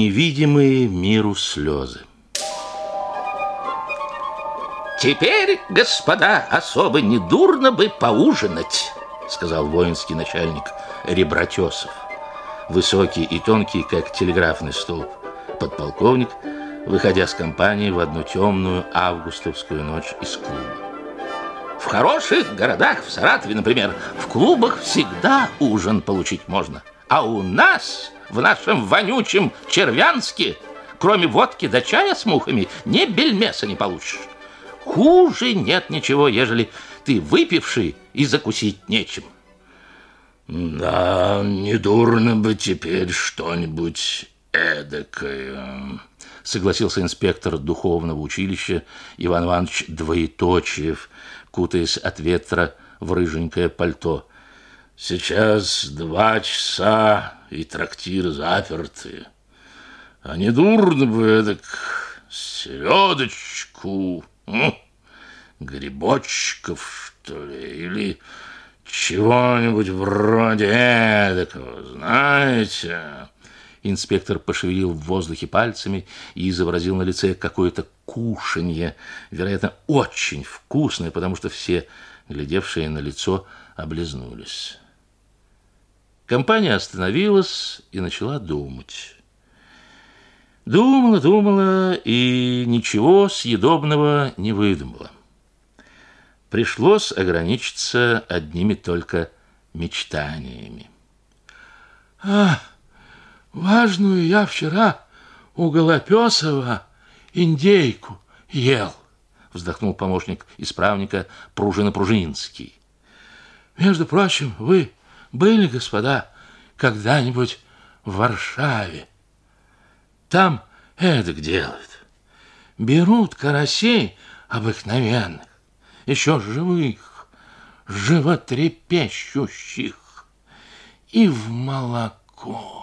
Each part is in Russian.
невидимые миру слезы. Теперь, господа, особо недурно бы поужинать, сказал воинский начальник Ребратесов. Высокий и тонкий, как телеграфный столб, подполковник, выходя с компании в одну темную августовскую ночь из клуба. В хороших городах, в Саратове, например, в клубах всегда ужин получить можно. А у нас, в нашем вонючем Червянске, кроме водки да чая с мухами, ни бельмеса не получишь. Хуже нет ничего, ежели ты выпивший и закусить нечем. Да, недурно бы теперь что-нибудь эдакое, согласился инспектор духовного училища Иван Иванович Двоеточиев, кутаясь от ветра в рыженькое пальто. Сейчас 2 часа, и трактир заперты. А недурно бы эдак селедочку, грибочков, что ли, или чего-нибудь вроде эдакого, знаете. Инспектор пошевелил в воздухе пальцами и изобразил на лице какое-то кушанье, вероятно, очень вкусное, потому что все, глядевшие на лицо, облизнулись. Компания остановилась и начала думать. Думала и ничего съедобного не выдумала. Пришлось ограничиться одними только мечтаниями. Важную я вчера у Голопесова индейку ел, вздохнул помощник исправника Пружининский. Между прочим, вы были, господа, когда-нибудь в Варшаве? Там эдак делают. Берут карасей обыкновенных, еще живых, животрепещущих, и в молоко.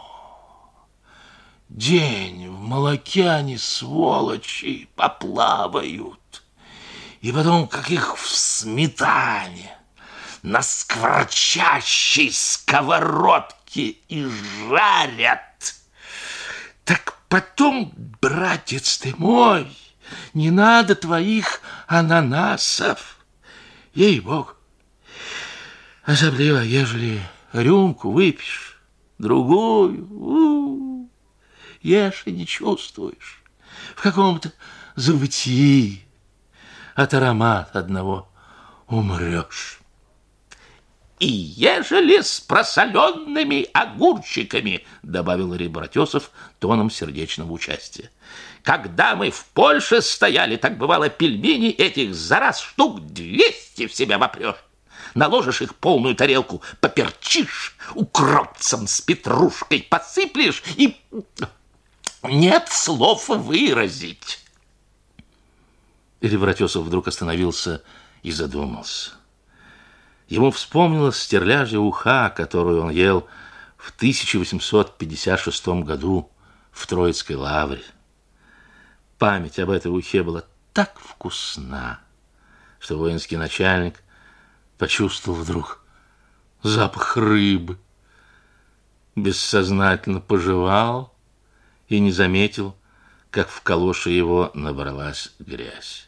День в молоке они, сволочи, поплавают. И потом, как их в сметане, на скворчащей сковородке и жарят. Так потом, братец ты мой, не надо твоих ананасов. Ей-богу. Особливо, ежели рюмку выпьешь, другую, ешь и не чувствуешь. В каком-то забытии от аромата одного умрешь. И ежели с просоленными огурчиками, добавил Ребратесов тоном сердечного участия. Когда мы в Польше стояли, так бывало, пельмени этих за раз штук 200 в себя вопрешь. Наложишь их полную тарелку, поперчишь, укропцем с петрушкой посыплешь, и нет слов выразить. Ребратесов вдруг остановился и задумался. Ему вспомнилась стерляжья уха, которую он ел в 1856 году в Троицкой лавре. Память об этой ухе была так вкусна, что воинский начальник почувствовал вдруг запах рыбы, бессознательно пожевал и не заметил, как в калоше его набралась грязь.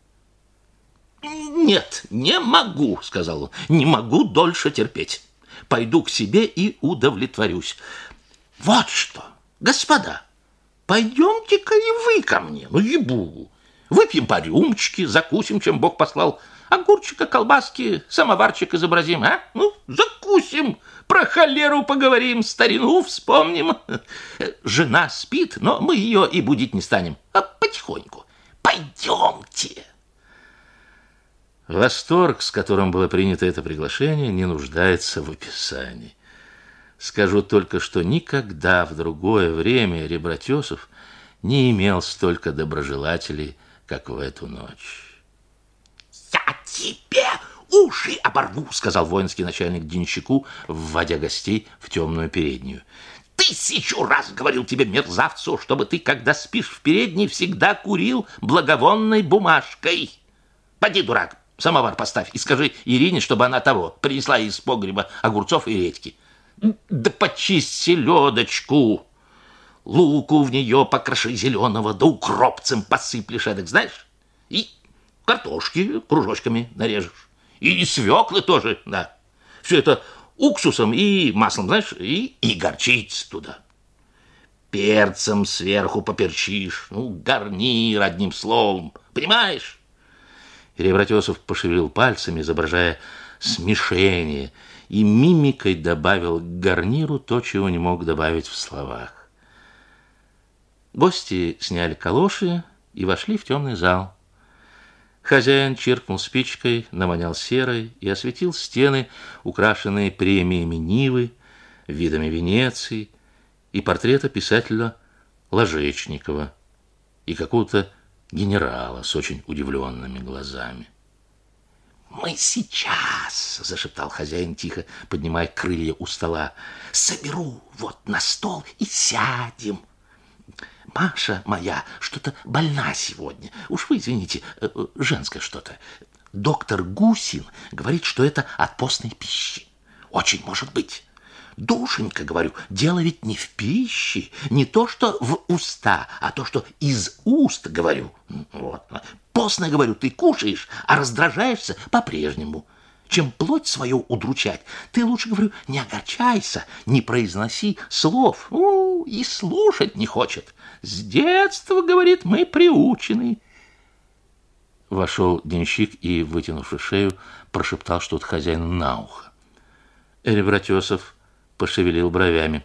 «Нет, не могу», — сказал он, — «не могу дольше терпеть. Пойду к себе и удовлетворюсь. Вот что, господа, пойдемте-ка и вы ко мне, ну, ей-богу. Выпьем по рюмочке, закусим, чем Бог послал. Огурчика, колбаски, самоварчик изобразим, а? Ну, закусим, про холеру поговорим, старину вспомним. Жена спит, но мы ее и будить не станем, а потихоньку. Пойдемте». Восторг, с которым было принято это приглашение, не нуждается в описании. Скажу только, что никогда в другое время Ребратесов не имел столько доброжелателей, как в эту ночь. «Я тебе уши оборву», — сказал воинский начальник денщику, вводя гостей в темную переднюю. «1000 раз говорил тебе, мерзавцу, чтобы ты, когда спишь в передней, всегда курил благовонной бумажкой. Поди, дурак, самовар поставь и скажи Ирине, чтобы она того принесла из погреба огурцов и редьки. Да почисть селедочку. луку в нее покроши зеленого, да укропцем посыплешь, эдак, знаешь? И картошки кружочками нарежешь. И свеклы тоже, да. Все это уксусом и маслом, знаешь, и горчицу туда. Перцем сверху поперчишь, ну, гарнир, одним словом, понимаешь? Ребратесов пошевелил пальцами, изображая смешение, и мимикой добавил к гарниру то, чего не мог добавить в словах. Гости сняли калоши и вошли в темный зал. Хозяин чиркнул спичкой, навонял серой и осветил стены, украшенные премиями Нивы, видами Венеции и портрета писателя Ложечникова и какого-то генерала с очень удивленными глазами. «Мы сейчас, — зашептал хозяин тихо, поднимая крылья у стола, — соберу вот на стол и сядем. Маша моя что-то больна сегодня. Уж вы извините, женское что-то. Доктор Гусин говорит, что это от постной пищи. Очень может быть. Душенька, говорю, дело ведь не в пище, не то, что в уста, а то, что из уст, говорю. Вот. Постно, говорю, ты кушаешь, а раздражаешься по-прежнему. Чем плоть свою удручать, ты лучше, говорю, не огорчайся, не произноси слов. И слушать не хочет. С детства, говорит, мы приучены. Вошел денщик и, вытянувши шею, прошептал что-то хозяину на ухо. Ребратесов пошевелил бровями.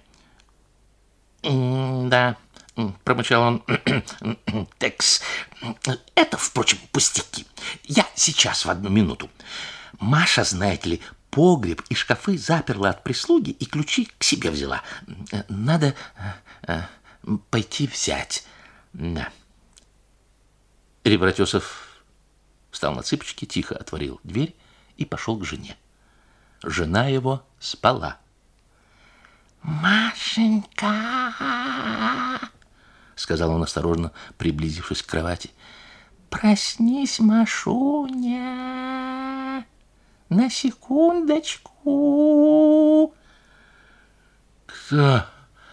«Да», — промычал он, — «текс, это, впрочем, пустяки. Я сейчас в 1 минуту. Маша, знаете ли, погреб и шкафы заперла от прислуги и ключи к себе взяла. Надо пойти взять. Да». Ребратесов встал на цыпочки, тихо отворил дверь и пошел к жене. Жена его спала. «Машенька!» — сказал он осторожно, приблизившись к кровати. «Проснись, Машуня! На секундочку!» «Кто?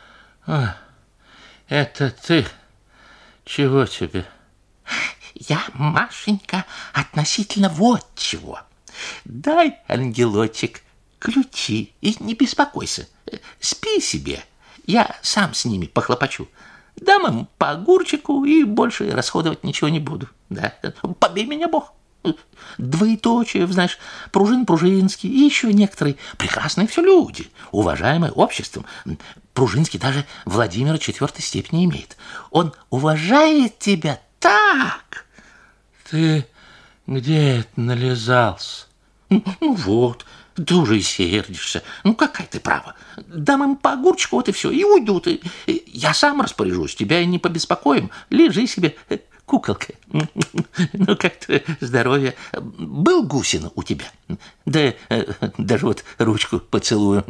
Это ты? Чего тебе?» «Я, Машенька, относительно вот чего. Дай, ангелочек, ключи и не беспокойся. Спи себе, я сам с ними похлопочу. Дам им по огурчику и больше расходовать ничего не буду. Да, побей меня Бог. Двоеточие, знаешь, Пружинский и еще некоторые прекрасные все люди, уважаемые обществом. Пружинский даже Владимира 4-й степени имеет. Он уважает тебя так». «Ты где это нализался?» «Ну вот, ты уже и сердишься. Ну какая ты права. Дам им по огурчику, вот и все, и уйдут. И я сам распоряжусь, тебя и не побеспокоим. Лежи себе, куколка. Ну как твое здоровье? Был Гусин у тебя? Да даже вот ручку поцелую.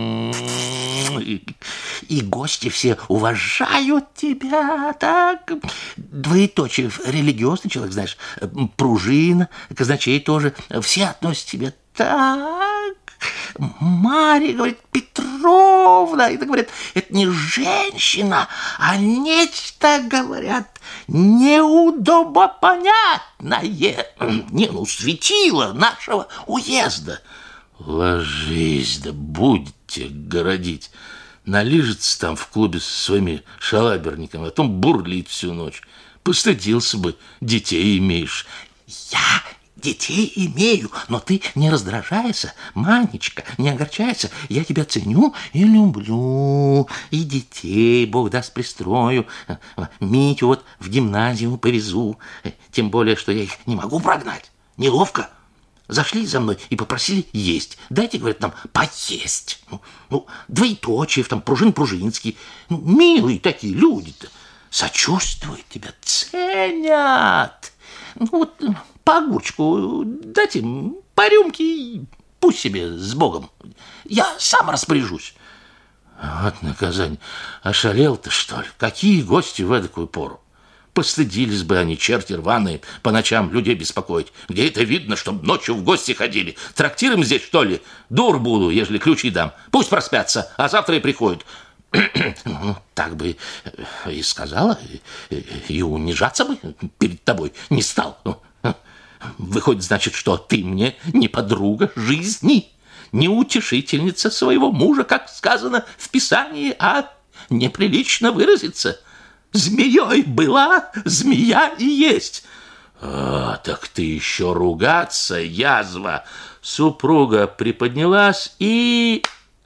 И гости все уважают тебя, так? Двоеточие, религиозный человек, знаешь, Пружина, казначей тоже. Все относят к тебе так. Марья, говорит, Петровна, это, говорят, это не женщина, а нечто, говорят, неудобопонятное. Не, ну, светило нашего уезда. «Ложись, да будете городить. Налижется там в клубе со своими шалаберниками, а потом бурлит всю ночь. Постыдился бы, детей имеешь». «Я детей имею, но ты не раздражайся, Манечка, не огорчайся. Я тебя ценю и люблю. И детей, Бог даст, пристрою. Митю вот в гимназию повезу. Тем более, что я их не могу прогнать. Неловко. Зашли за мной и попросили есть. Дайте, говорят, нам поесть. Ну, Двоеточиев, там, Пружинский. Ну, милые такие люди-то. Сочувствуют тебя, ценят. Ну, вот по огурчику дайте им, по рюмке, и пусть себе с Богом. Я сам распоряжусь». Вот наказание. Ошалел ты, что ли? Какие гости в эдакую пору? Постыдились бы они, черти рваные, по ночам людей беспокоить. Где это видно, чтоб ночью в гости ходили? Трактиром здесь, что ли? Дур буду, ежели ключи дам. Пусть проспятся, а завтра и приходят. Ну, так бы и сказала, и унижаться бы перед тобой не стал. Выходит, значит, что ты мне не подруга жизни, не утешительница своего мужа, как сказано в Писании, а неприлично выразиться. Змеей была, змея и есть. А, так ты еще ругаться, язва. Супруга приподнялась и...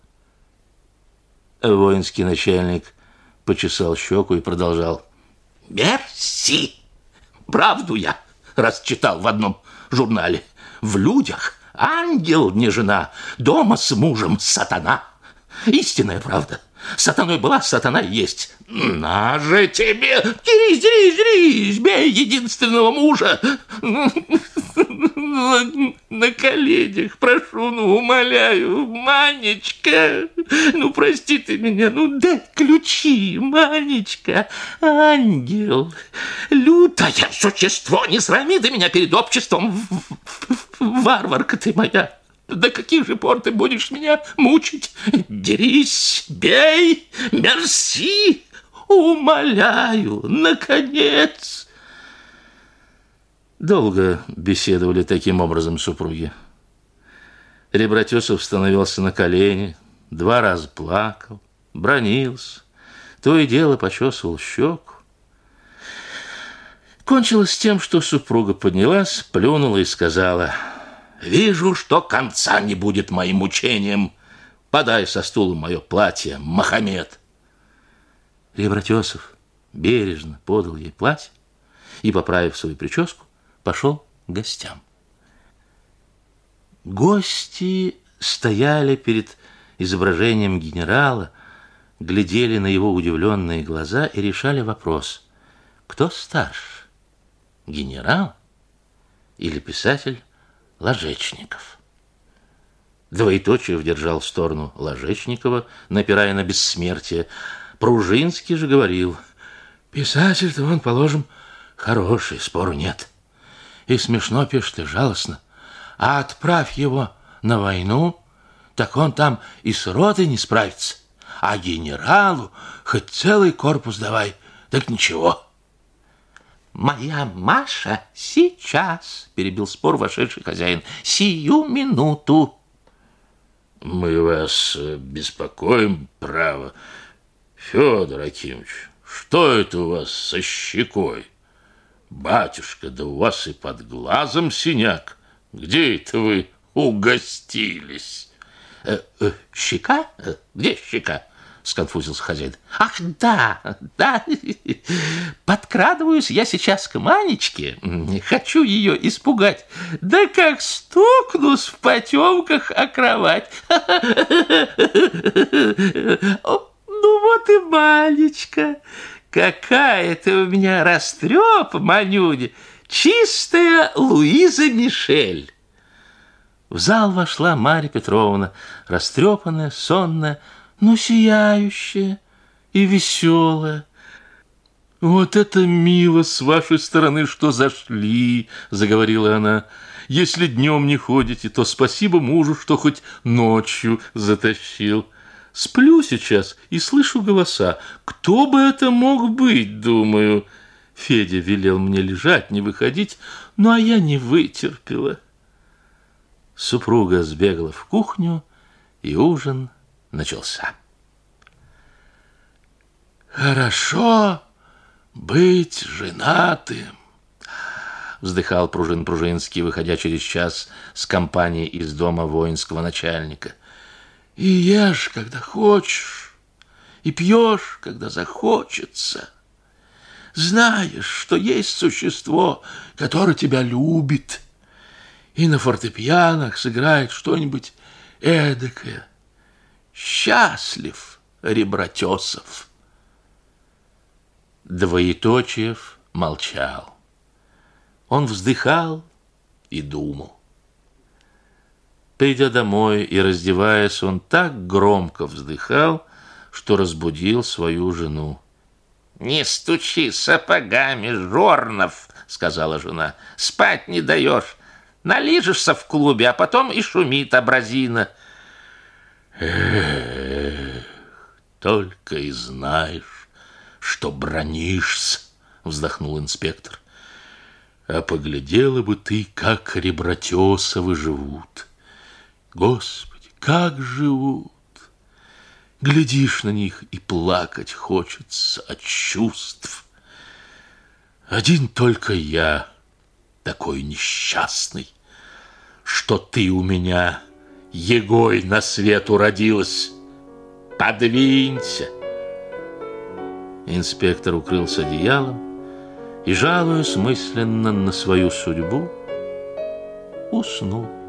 Воинский начальник почесал щеку и продолжал. Мерси! Правду я расчитал в одном журнале. В людях ангел не жена, дома с мужем сатана. Истинная правда. Сатаной была, сатана и есть. На же тебе! Дерись, дерись, дерись! Бей единственного мужа! На коленях прошу, ну, умоляю, Манечка! Ну, прости ты меня, ну, дай ключи, Манечка! Ангел! Лютое существо! Не срами ты меня перед обществом! Варварка ты моя! До каких же пор ты будешь меня мучить? Дерись, бей, мерси, умоляю, наконец. Долго беседовали таким образом супруги. Ребратесов становился на колени, 2 раза плакал, бранился, то и дело почесывал щеку. Кончилось тем, что супруга поднялась, плюнула и сказала: «Вижу, что конца не будет моим мучениям. Подай со стула мое платье, Мохаммед». Ребратесов бережно подал ей платье и, поправив свою прическу, пошел к гостям. Гости стояли перед изображением генерала, глядели на его удивленные глаза и решали вопрос: кто старше, генерал или писатель Ложечников? Двоеточие держал в сторону Ложечникова, напирая на бессмертие. Пружинский же говорил: писатель-то он, положим, хороший, спору нет. И смешно пишет, и жалостно. А отправь его на войну, так он там и с ротой не справится. А генералу хоть целый корпус давай, так ничего. «Моя Маша сейчас», — перебил спор вошедший хозяин, — «сию минуту». «Мы вас беспокоим, право. Федор Акимович, что это у вас со щекой? Батюшка, да у вас и под глазом синяк. Где это вы угостились?» «Щека? Где щека?» — сконфузился хозяин. «Ах, да, да, подкрадываюсь я сейчас к Манечке, хочу ее испугать, да как стукнусь в потемках о кровать. Ну вот и Манечка, какая ты у меня растрепа, Манюня, чистая Луиза Мишель». В зал вошла Марья Петровна, растрепанная, сонная, но сияющая и веселая. «Вот это мило с вашей стороны, что зашли», — заговорила она. «Если днем не ходите, то спасибо мужу, что хоть ночью затащил. Сплю сейчас и слышу голоса. Кто бы это мог быть, думаю? Федя велел мне лежать, не выходить, ну а я не вытерпела». Супруга сбегала в кухню, и ужин начался. «Хорошо быть женатым», — вздыхал Пружинский, выходя через час с компанией из дома воинского начальника. «И ешь, когда хочешь, и пьешь, когда захочется. Знаешь, что есть существо, которое тебя любит, и на фортепианах сыграет что-нибудь эдакое. Счастлив Ребратесов». Двоеточиев молчал. Он вздыхал и думал. Придя домой и раздеваясь, он так громко вздыхал, что разбудил свою жену. «Не стучи сапогами, Жорнов», — сказала жена. «Спать не даешь. Налижешься в клубе, а потом и шумит абразина». только и знаешь, что бранишься, вздохнул инспектор. А поглядела бы ты, как Ребратесовы живут. Господи, как живут! Глядишь на них, и плакать хочется от чувств. Один только я такой несчастный, что ты у меня егой на свет уродилась. Подвинься. Инспектор укрылся одеялом и, жалуясь мысленно на свою судьбу, уснул.